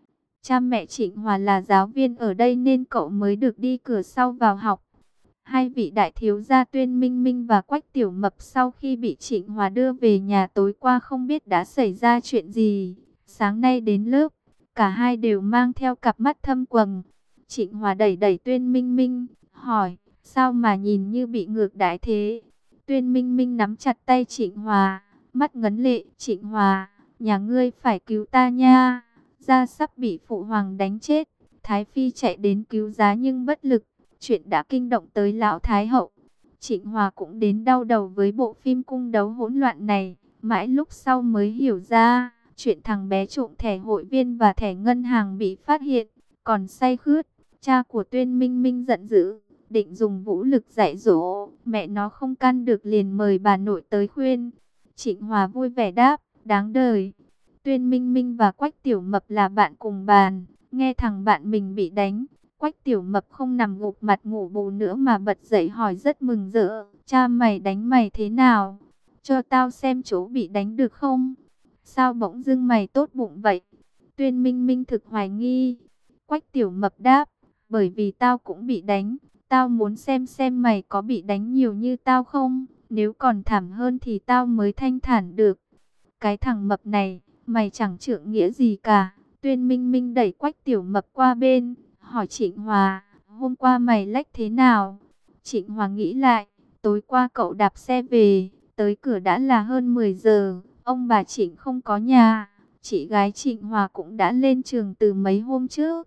Cha mẹ Trịnh Hòa là giáo viên ở đây nên cậu mới được đi cửa sau vào học. Hai vị đại thiếu gia Tuyên Minh Minh và Quách Tiểu Mập sau khi bị Trịnh Hòa đưa về nhà tối qua không biết đã xảy ra chuyện gì. Sáng nay đến lớp, cả hai đều mang theo cặp mắt thâm quầng. Trịnh Hòa đẩy đẩy Tuyên Minh Minh, hỏi, sao mà nhìn như bị ngược đãi thế? Tuyên Minh Minh nắm chặt tay Trịnh Hòa, mắt ngấn lệ. Trịnh Hòa, nhà ngươi phải cứu ta nha. Gia sắp bị phụ hoàng đánh chết, Thái Phi chạy đến cứu giá nhưng bất lực. Chuyện đã kinh động tới lão Thái Hậu. Trịnh Hòa cũng đến đau đầu với bộ phim cung đấu hỗn loạn này. Mãi lúc sau mới hiểu ra, chuyện thằng bé trộm thẻ hội viên và thẻ ngân hàng bị phát hiện, còn say khướt. Cha của Tuyên Minh Minh giận dữ, định dùng vũ lực dạy dỗ. Mẹ nó không can được liền mời bà nội tới khuyên. Trịnh Hòa vui vẻ đáp, đáng đời. Tuyên Minh Minh và Quách Tiểu Mập là bạn cùng bàn. Nghe thằng bạn mình bị đánh, Quách Tiểu Mập không nằm gục mặt ngủ bù nữa mà bật dậy hỏi rất mừng rỡ. Cha mày đánh mày thế nào? Cho tao xem chỗ bị đánh được không? Sao bỗng dưng mày tốt bụng vậy? Tuyên Minh Minh thực hoài nghi. Quách Tiểu Mập đáp, bởi vì tao cũng bị đánh. Tao muốn xem xem mày có bị đánh nhiều như tao không. Nếu còn thảm hơn thì tao mới thanh thản được. Cái thằng mập này, mày chẳng trượng nghĩa gì cả. Tuyên Minh Minh đẩy Quách Tiểu Mập qua bên, hỏi Trịnh Hòa, hôm qua mày lách thế nào? Trịnh Hòa nghĩ lại, tối qua cậu đạp xe về, tới cửa đã là hơn mười giờ, ông bà Trịnh không có nhà. Chị gái Trịnh Hòa cũng đã lên trường từ mấy hôm trước.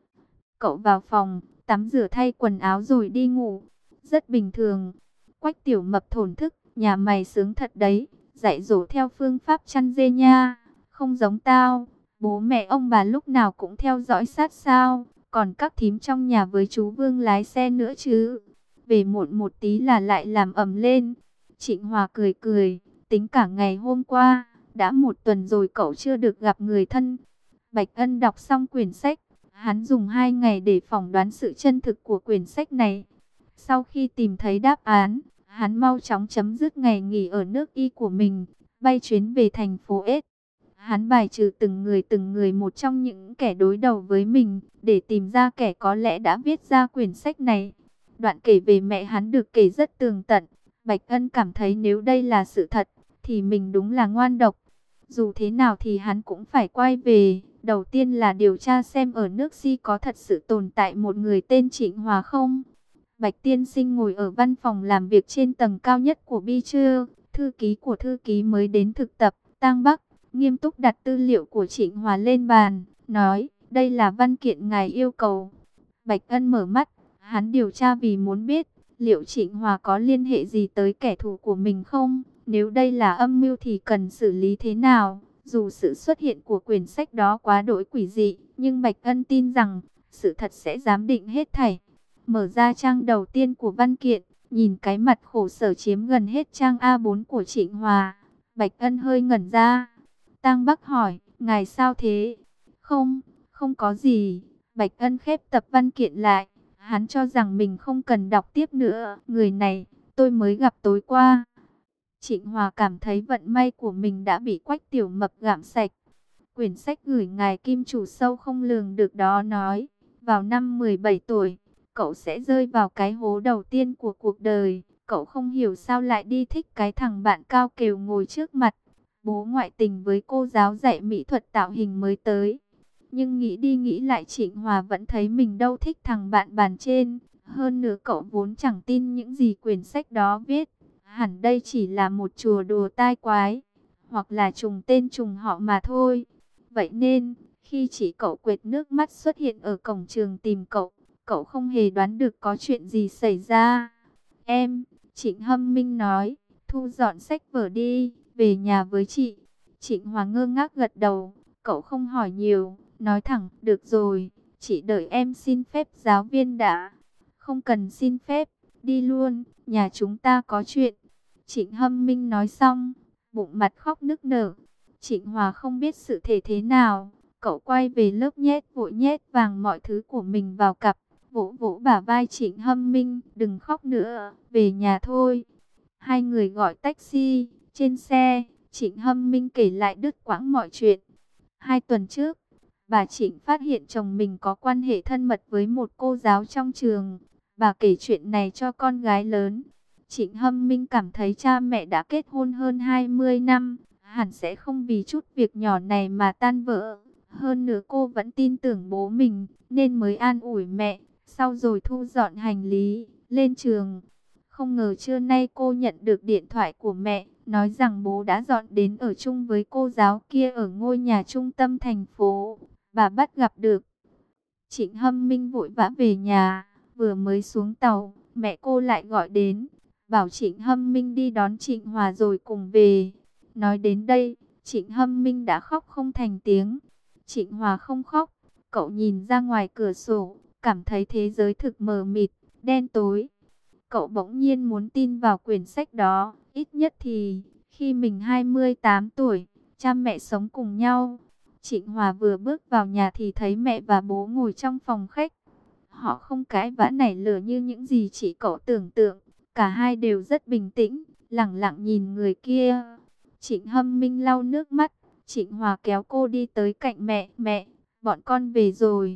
Cậu vào phòng, tắm rửa thay quần áo rồi đi ngủ. Rất bình thường. Quách Tiểu Mập thổn thức, nhà mày sướng thật đấy, dạy dỗ theo phương pháp chăn dê nha, không giống tao. Bố mẹ ông bà lúc nào cũng theo dõi sát sao, còn các thím trong nhà với chú Vương lái xe nữa chứ. Về muộn một tí là lại làm ầm lên. Trịnh Hòa cười cười, tính cả ngày hôm qua, đã một tuần rồi cậu chưa được gặp người thân. Bạch Ân đọc xong quyển sách, hắn dùng hai ngày để phỏng đoán sự chân thực của quyển sách này. Sau khi tìm thấy đáp án, hắn mau chóng chấm dứt ngày nghỉ ở nước Y của mình, bay chuyến về thành phố S. Hắn bài trừ từng người từng người một trong những kẻ đối đầu với mình, để tìm ra kẻ có lẽ đã viết ra quyển sách này. Đoạn kể về mẹ hắn được kể rất tường tận. Bạch Ân cảm thấy nếu đây là sự thật, thì mình đúng là ngoan độc. Dù thế nào thì hắn cũng phải quay về. Đầu tiên là điều tra xem ở nước Si có thật sự tồn tại một người tên Trịnh Hòa không. Bạch tiên sinh ngồi ở văn phòng làm việc trên tầng cao nhất của Bi Trưa. Thư ký của thư ký mới đến thực tập, Tang Bắc, nghiêm túc đặt tư liệu của Trịnh Hòa lên bàn, nói, đây là văn kiện ngài yêu cầu. Bạch Ân mở mắt, hắn điều tra vì muốn biết, liệu Trịnh Hòa có liên hệ gì tới kẻ thù của mình không? Nếu đây là âm mưu thì cần xử lý thế nào? Dù sự xuất hiện của quyển sách đó quá đỗi quỷ dị, nhưng Bạch Ân tin rằng, sự thật sẽ giám định hết thảy. Mở ra trang đầu tiên của văn kiện, nhìn cái mặt khổ sở chiếm gần hết trang A bốn của Trịnh Hòa. Bạch Ân hơi ngẩn ra. Tang Bắc hỏi, ngài sao thế? Không, không có gì. Bạch Ân khép tập văn kiện lại. Hắn cho rằng mình không cần đọc tiếp nữa. Người này, tôi mới gặp tối qua. Trịnh Hòa cảm thấy vận may của mình đã bị Quách Tiểu Mập gặm sạch. Quyển sách gửi ngài kim chủ sâu không lường được đó nói, vào năm mười bảy tuổi, cậu sẽ rơi vào cái hố đầu tiên của cuộc đời. Cậu không hiểu sao lại đi thích cái thằng bạn cao kèo ngồi trước mặt. Bố ngoại tình với cô giáo dạy mỹ thuật tạo hình mới tới. Nhưng nghĩ đi nghĩ lại Trịnh Hòa vẫn thấy mình đâu thích thằng bạn bàn trên. Hơn nữa cậu vốn chẳng tin những gì quyển sách đó viết. Hẳn đây chỉ là một chùa đùa tai quái, hoặc là trùng tên trùng họ mà thôi. Vậy nên, khi chị cậu quệt nước mắt xuất hiện ở cổng trường tìm cậu, cậu không hề đoán được có chuyện gì xảy ra. Em, Trịnh Hâm Minh nói, thu dọn sách vở đi, về nhà với chị. Trịnh Hòa ngơ ngác gật đầu, cậu không hỏi nhiều, nói thẳng, được rồi, chị đợi em xin phép giáo viên đã. Không cần xin phép, đi luôn, nhà chúng ta có chuyện. Trịnh Hâm Minh nói xong, bụng mặt khóc nức nở. Trịnh Hòa không biết sự thể thế nào, cậu quay về lớp nhét vội nhét vàng mọi thứ của mình vào cặp, vỗ vỗ bả vai Trịnh Hâm Minh, đừng khóc nữa, về nhà thôi. Hai người gọi taxi, trên xe, Trịnh Hâm Minh kể lại đứt quãng mọi chuyện. Hai tuần trước, bà Trịnh phát hiện chồng mình có quan hệ thân mật với một cô giáo trong trường. Bà kể chuyện này cho con gái lớn. Trịnh Hâm Minh cảm thấy cha mẹ đã kết hôn hơn hai mươi năm, hẳn sẽ không vì chút việc nhỏ này mà tan vỡ. Hơn nữa cô vẫn tin tưởng bố mình, nên mới an ủi mẹ, sau rồi thu dọn hành lý, lên trường. Không ngờ trưa nay cô nhận được điện thoại của mẹ, nói rằng bố đã dọn đến ở chung với cô giáo kia ở ngôi nhà trung tâm thành phố. Bà bắt gặp được. Trịnh Hâm Minh vội vã về nhà, vừa mới xuống tàu, mẹ cô lại gọi đến, bảo Trịnh Hâm Minh đi đón Trịnh Hòa rồi cùng về. Nói đến đây, Trịnh Hâm Minh đã khóc không thành tiếng. Trịnh Hòa không khóc, cậu nhìn ra ngoài cửa sổ, cảm thấy thế giới thực mờ mịt, đen tối. Cậu bỗng nhiên muốn tin vào quyển sách đó, ít nhất thì khi mình hai mươi tám tuổi, cha mẹ sống cùng nhau. Trịnh Hòa vừa bước vào nhà thì thấy mẹ và bố ngồi trong phòng khách. Họ không cãi vã nảy lửa như những gì chị cậu tưởng tượng. Cả hai đều rất bình tĩnh, lặng lặng nhìn người kia. Trịnh Hâm Minh lau nước mắt. Trịnh Hòa kéo cô đi tới cạnh mẹ. Mẹ, bọn con về rồi.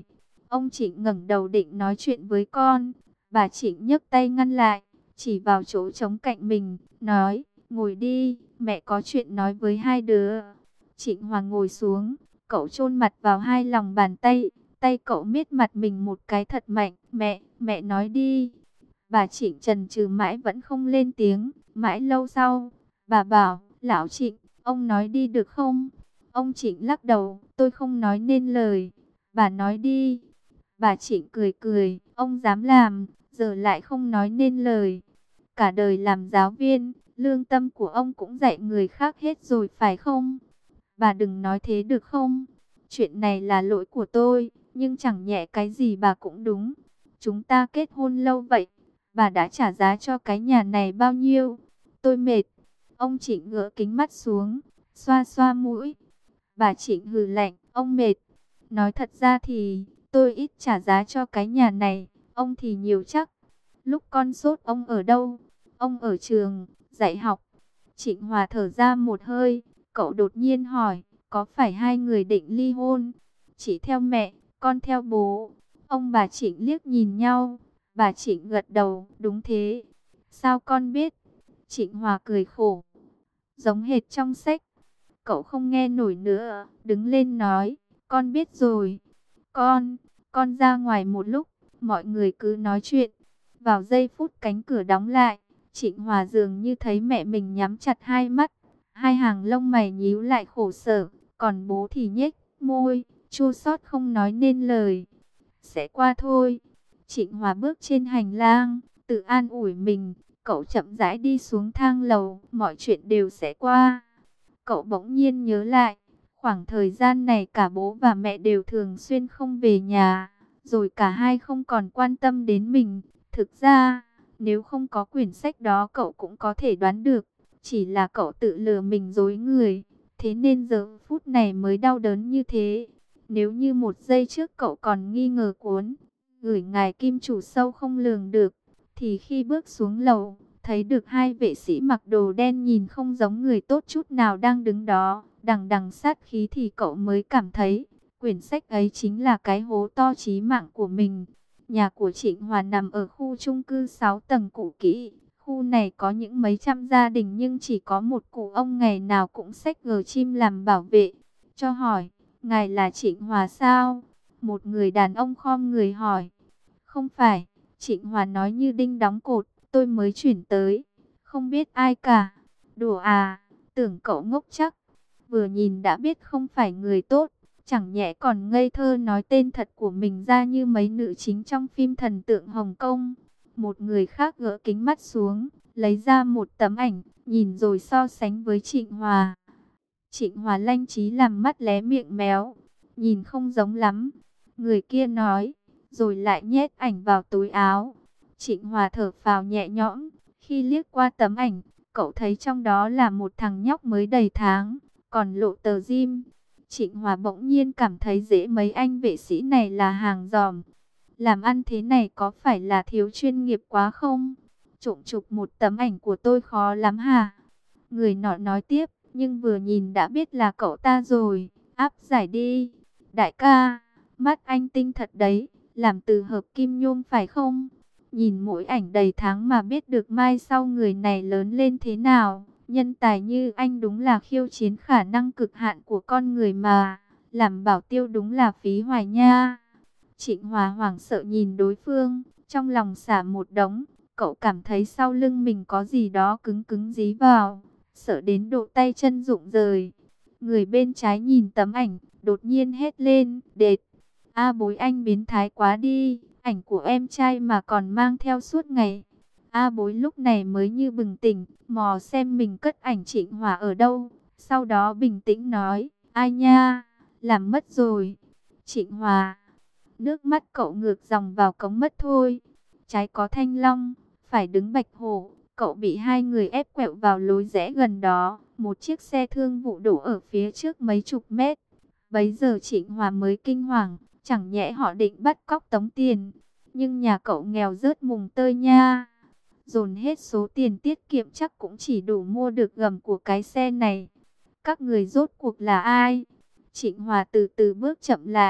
Ông Trịnh ngẩng đầu định nói chuyện với con. Bà Trịnh nhấc tay ngăn lại, chỉ vào chỗ trống cạnh mình, nói, ngồi đi, mẹ có chuyện nói với hai đứa. Trịnh Hòa ngồi xuống, cậu chôn mặt vào hai lòng bàn tay, tay cậu miết mặt mình một cái thật mạnh. Mẹ, mẹ nói đi. Bà Trịnh chần chừ mãi vẫn không lên tiếng. Mãi lâu sau, bà bảo, lão Trịnh, ông nói đi được không? Ông Trịnh lắc đầu, tôi không nói nên lời. Bà nói đi. Bà Trịnh cười cười, ông dám làm, giờ lại không nói nên lời. Cả đời làm giáo viên, lương tâm của ông cũng dạy người khác hết rồi phải không? Bà đừng nói thế được không? Chuyện này là lỗi của tôi, nhưng chẳng nhẹ cái gì bà cũng đúng. Chúng ta kết hôn lâu vậy, bà đã trả giá cho cái nhà này bao nhiêu? Tôi mệt. Ông Trịnh ngửa kính mắt xuống, xoa xoa mũi. Bà Trịnh hừ lạnh, ông mệt. Nói thật ra thì, tôi ít trả giá cho cái nhà này, ông thì nhiều chắc. Lúc con sốt ông ở đâu? Ông ở trường, dạy học. Trịnh Hòa thở ra một hơi, cậu đột nhiên hỏi, có phải hai người định ly hôn? Chị theo mẹ, con theo bố. Ông bà Trịnh liếc nhìn nhau, bà Trịnh gật đầu, đúng thế. Sao con biết? Trịnh Hòa cười khổ, giống hệt trong sách. Cậu không nghe nổi nữa, đứng lên nói, con biết rồi. Con, con ra ngoài một lúc, mọi người cứ nói chuyện. Vào giây phút cánh cửa đóng lại, Trịnh Hòa dường như thấy mẹ mình nhắm chặt hai mắt, hai hàng lông mày nhíu lại khổ sở, còn bố thì nhếch môi, chua xót không nói nên lời. Sẽ qua thôi. Trịnh Hòa bước trên hành lang, tự an ủi mình, cậu chậm rãi đi xuống thang lầu, mọi chuyện đều sẽ qua. Cậu bỗng nhiên nhớ lại, khoảng thời gian này cả bố và mẹ đều thường xuyên không về nhà, rồi cả hai không còn quan tâm đến mình. Thực ra, nếu không có quyển sách đó cậu cũng có thể đoán được, chỉ là cậu tự lừa mình dối người, thế nên giờ phút này mới đau đớn như thế. Nếu như một giây trước cậu còn nghi ngờ cuốn gửi ngài kim chủ sâu không lường được, thì khi bước xuống lầu, thấy được hai vệ sĩ mặc đồ đen nhìn không giống người tốt chút nào đang đứng đó, đằng đằng sát khí, thì cậu mới cảm thấy, quyển sách ấy chính là cái hố to chí mạng của mình. Nhà của Trịnh Hòa nằm ở khu chung cư sáu tầng cũ kỹ. Khu này có những mấy trăm gia đình nhưng chỉ có một cụ ông ngày nào cũng xách gờ chim làm bảo vệ. Cho hỏi, ngài là Trịnh Hòa sao? Một người đàn ông khom người hỏi. Không phải, Trịnh Hòa nói như đinh đóng cột, tôi mới chuyển tới, không biết ai cả. Đùa à, tưởng cậu ngốc chắc, vừa nhìn đã biết không phải người tốt. Chẳng nhẽ còn ngây thơ nói tên thật của mình ra như mấy nữ chính trong phim thần tượng Hồng Kông. Một người khác gỡ kính mắt xuống, lấy ra một tấm ảnh, nhìn rồi so sánh với Trịnh Hòa. Trịnh Hòa lanh trí làm mắt lé miệng méo, nhìn không giống lắm. Người kia nói, rồi lại nhét ảnh vào túi áo. Trịnh Hòa thở phào nhẹ nhõm, khi liếc qua tấm ảnh, cậu thấy trong đó là một thằng nhóc mới đầy tháng, còn lộ tờ rim. Trịnh Hòa bỗng nhiên cảm thấy dễ mấy anh vệ sĩ này là hàng giòm. Làm ăn thế này có phải là thiếu chuyên nghiệp quá không? Trộm chụp một tấm ảnh của tôi khó lắm hả? Người nọ nói tiếp, nhưng vừa nhìn đã biết là cậu ta rồi. Áp giải đi. Đại ca, mắt anh tinh thật đấy, làm từ hợp kim nhôm phải không? Nhìn mỗi ảnh đầy tháng mà biết được mai sau người này lớn lên thế nào. Nhân tài như anh đúng là khiêu chiến khả năng cực hạn của con người mà. Làm bảo tiêu đúng là phí hoài nha. Trịnh Hòa hoảng sợ nhìn đối phương, trong lòng xả một đống. Cậu cảm thấy sau lưng mình có gì đó cứng cứng dí vào, sợ đến độ tay chân rụng rời. Người bên trái nhìn tấm ảnh, đột nhiên hét lên, đệt. A bối anh biến thái quá đi, ảnh của em trai mà còn mang theo suốt ngày. A bối lúc này mới như bừng tỉnh, mò xem mình cất ảnh Trịnh Hòa ở đâu. Sau đó bình tĩnh nói, ai nha, làm mất rồi. Trịnh Hòa, nước mắt cậu ngược dòng vào cống mất thôi. Trái có thanh long, phải đứng bạch hổ. Cậu bị hai người ép quẹo vào lối rẽ gần đó. Một chiếc xe thương vụ đổ ở phía trước mấy chục mét. Bấy giờ Trịnh Hòa mới kinh hoàng. Chẳng nhẽ họ định bắt cóc tống tiền. Nhưng nhà cậu nghèo rớt mùng tơi nha. Dồn hết số tiền tiết kiệm chắc cũng chỉ đủ mua được gầm của cái xe này. Các người rốt cuộc là ai? Trịnh Hòa từ từ bước chậm lại.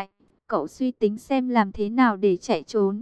cậu suy tính xem làm thế nào để chạy trốn.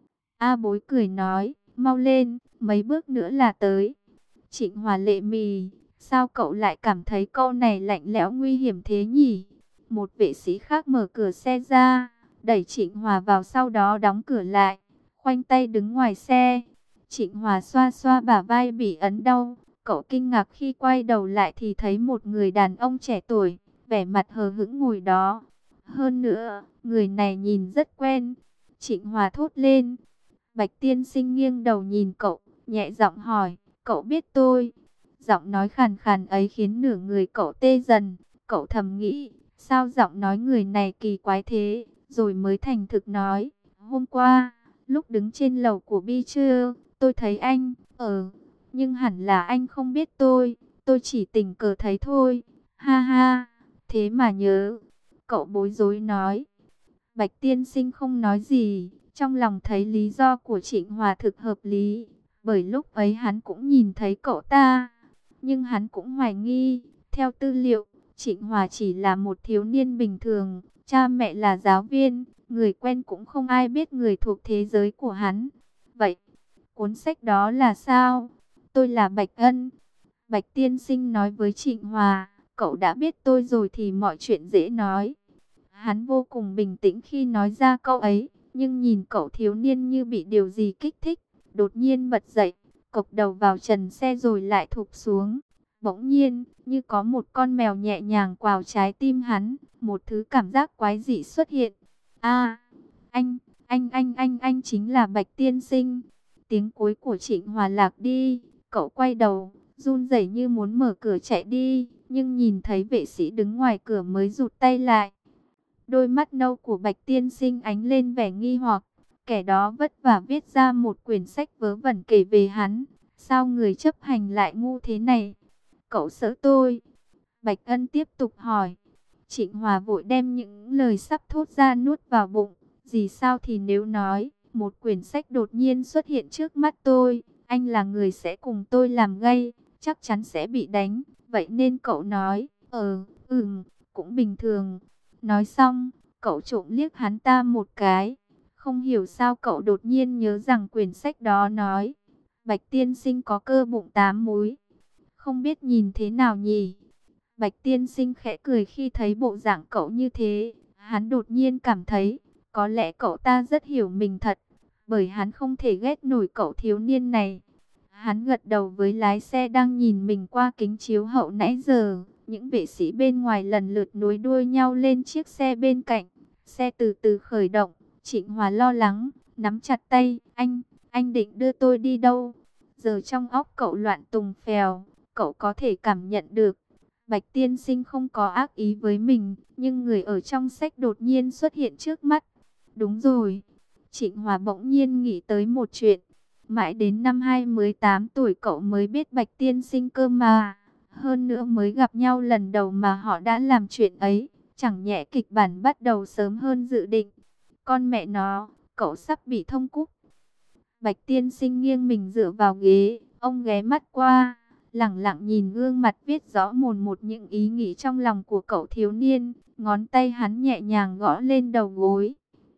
A Bối cười nói, mau lên, mấy bước nữa là tới. Trịnh Hòa lệ mì, sao cậu lại cảm thấy câu này lạnh lẽo nguy hiểm thế nhỉ? Một vệ sĩ khác mở cửa xe ra, đẩy Trịnh Hòa vào, sau đó đóng cửa lại, khoanh tay đứng ngoài xe. Trịnh Hòa xoa xoa bả vai bị ấn đau, cậu kinh ngạc khi quay đầu lại thì thấy một người đàn ông trẻ tuổi, vẻ mặt hờ hững ngồi đó. Hơn nữa, người này nhìn rất quen. Trịnh Hòa thốt lên. Bạch tiên sinh nghiêng đầu nhìn cậu, nhẹ giọng hỏi, cậu biết tôi? Giọng nói khàn khàn ấy khiến nửa người cậu tê dần. Cậu thầm nghĩ, sao giọng nói người này kỳ quái thế? Rồi mới thành thực nói, hôm qua, lúc đứng trên lầu của Bi Trưa, tôi thấy anh, ờ, nhưng hẳn là anh không biết tôi, tôi chỉ tình cờ thấy thôi. Ha ha, thế mà nhớ. Cậu bối rối nói. Bạch tiên sinh không nói gì, trong lòng thấy lý do của Trịnh Hòa thực hợp lý, bởi lúc ấy hắn cũng nhìn thấy cậu ta, nhưng hắn cũng hoài nghi. Theo tư liệu, Trịnh Hòa chỉ là một thiếu niên bình thường, cha mẹ là giáo viên, người quen cũng không ai biết người thuộc thế giới của hắn. Vậy, cuốn sách đó là sao? Tôi là Bạch Ân. Bạch tiên sinh nói với Trịnh Hòa, cậu đã biết tôi rồi thì mọi chuyện dễ nói. Hắn vô cùng bình tĩnh khi nói ra câu ấy, nhưng nhìn cậu thiếu niên như bị điều gì kích thích, đột nhiên bật dậy, cộc đầu vào trần xe rồi lại thụp xuống. Bỗng nhiên, như có một con mèo nhẹ nhàng quào trái tim hắn, một thứ cảm giác quái dị xuất hiện. A, anh, anh anh anh anh chính là Bạch tiên sinh. Tiếng cuối của Trịnh Hòa lạc đi, cậu quay đầu, run rẩy như muốn mở cửa chạy đi, nhưng nhìn thấy vệ sĩ đứng ngoài cửa mới rụt tay lại. Đôi mắt nâu của Bạch tiên sinh ánh lên vẻ nghi hoặc, kẻ đó vất vả viết ra một quyển sách vớ vẩn kể về hắn, sao người chấp hành lại ngu thế này? Cậu sợ tôi? Bạch Ân tiếp tục hỏi. Trịnh Hòa vội đem những lời sắp thốt ra nuốt vào bụng, gì sao thì nếu nói, một quyển sách đột nhiên xuất hiện trước mắt tôi, anh là người sẽ cùng tôi làm gay, chắc chắn sẽ bị đánh, vậy nên cậu nói, ờ, ừm, cũng bình thường. Nói xong, cậu trộm liếc hắn ta một cái. Không hiểu sao cậu đột nhiên nhớ rằng quyển sách đó nói, Bạch tiên sinh có cơ bụng tám múi. Không biết nhìn thế nào nhỉ? Bạch tiên sinh khẽ cười khi thấy bộ dạng cậu như thế. Hắn đột nhiên cảm thấy, có lẽ cậu ta rất hiểu mình thật, bởi hắn không thể ghét nổi cậu thiếu niên này. Hắn gật đầu với lái xe đang nhìn mình qua kính chiếu hậu nãy giờ. Những vệ sĩ bên ngoài lần lượt nối đuôi nhau lên chiếc xe bên cạnh. Xe từ từ khởi động. Trịnh Hòa lo lắng, nắm chặt tay. Anh, anh định đưa tôi đi đâu? Giờ trong óc cậu loạn tùng phèo. Cậu có thể cảm nhận được, Bạch tiên sinh không có ác ý với mình, nhưng người ở trong sách đột nhiên xuất hiện trước mắt. Đúng rồi. Trịnh Hòa bỗng nhiên nghĩ tới một chuyện. Mãi đến năm hai mươi tám tuổi cậu mới biết Bạch tiên sinh cơ mà. Hơn nữa mới gặp nhau lần đầu mà họ đã làm chuyện ấy. Chẳng nhẽ kịch bản bắt đầu sớm hơn dự định. Con mẹ nó, cậu sắp bị thông cúc. Bạch tiên sinh nghiêng mình dựa vào ghế. Ông ghé mắt qua, lẳng lặng nhìn gương mặt viết rõ mồn một những ý nghĩ trong lòng của cậu thiếu niên. Ngón tay hắn nhẹ nhàng gõ lên đầu gối.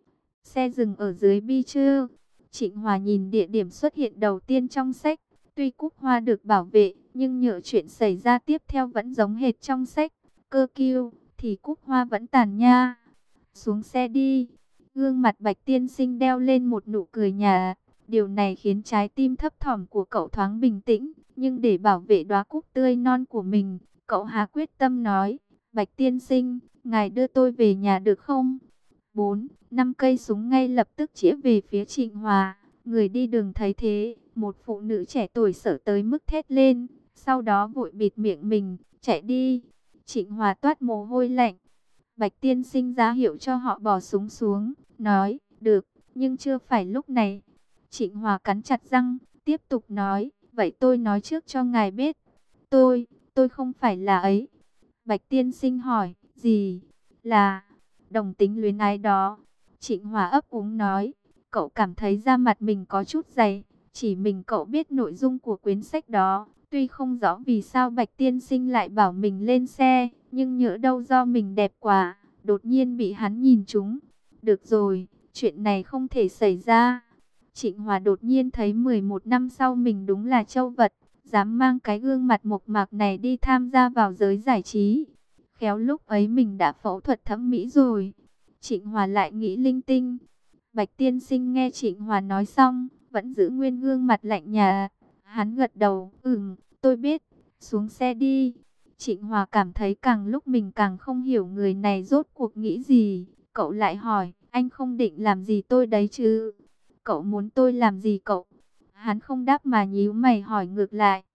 Xe dừng ở dưới Bi Trưa. Trịnh Hòa nhìn địa điểm xuất hiện đầu tiên trong sách. Tuy Cúc Hoa được bảo vệ, nhưng nhỡ chuyện xảy ra tiếp theo vẫn giống hệt trong sách. Cơ kiêu, thì Cúc Hoa vẫn tàn nha. Xuống xe đi. Gương mặt Bạch tiên sinh đeo lên một nụ cười nhạt. Điều này khiến trái tim thấp thỏm của cậu thoáng bình tĩnh. Nhưng để bảo vệ đóa cúc tươi non của mình, cậu hà quyết tâm nói, Bạch tiên sinh, ngài đưa tôi về nhà được không? Bốn, năm cây súng ngay lập tức chĩa về phía Trịnh Hòa. Người đi đường thấy thế, một phụ nữ trẻ tuổi sợ tới mức thét lên, sau đó vội bịt miệng mình, chạy đi. Trịnh Hòa toát mồ hôi lạnh. Bạch tiên sinh ra hiệu cho họ bỏ súng xuống, nói, được, nhưng chưa phải lúc này. Trịnh Hòa cắn chặt răng, tiếp tục nói, vậy tôi nói trước cho ngài biết, tôi, tôi không phải là ấy. Bạch tiên sinh hỏi, gì? Là đồng tính luyến ái đó. Trịnh Hòa ấp úng nói, cậu cảm thấy da mặt mình có chút dày, chỉ mình cậu biết nội dung của quyển sách đó. Tuy không rõ vì sao Bạch tiên sinh lại bảo mình lên xe, nhưng nhỡ đâu do mình đẹp quá, đột nhiên bị hắn nhìn trúng. Được rồi, chuyện này không thể xảy ra. Trịnh Hòa đột nhiên thấy mười một năm sau mình đúng là trâu vật, dám mang cái gương mặt mộc mạc này đi tham gia vào giới giải trí. Khéo lúc ấy mình đã phẫu thuật thẩm mỹ rồi. Trịnh Hòa lại nghĩ linh tinh. Bạch tiên sinh nghe Trịnh Hòa nói xong, vẫn giữ nguyên gương mặt lạnh nhạt. Hắn gật đầu, ừm, tôi biết, xuống xe đi. Trịnh Hòa cảm thấy càng lúc mình càng không hiểu người này rốt cuộc nghĩ gì. Cậu lại hỏi, anh không định làm gì tôi đấy chứ? Cậu muốn tôi làm gì cậu? Hắn không đáp mà nhíu mày hỏi ngược lại.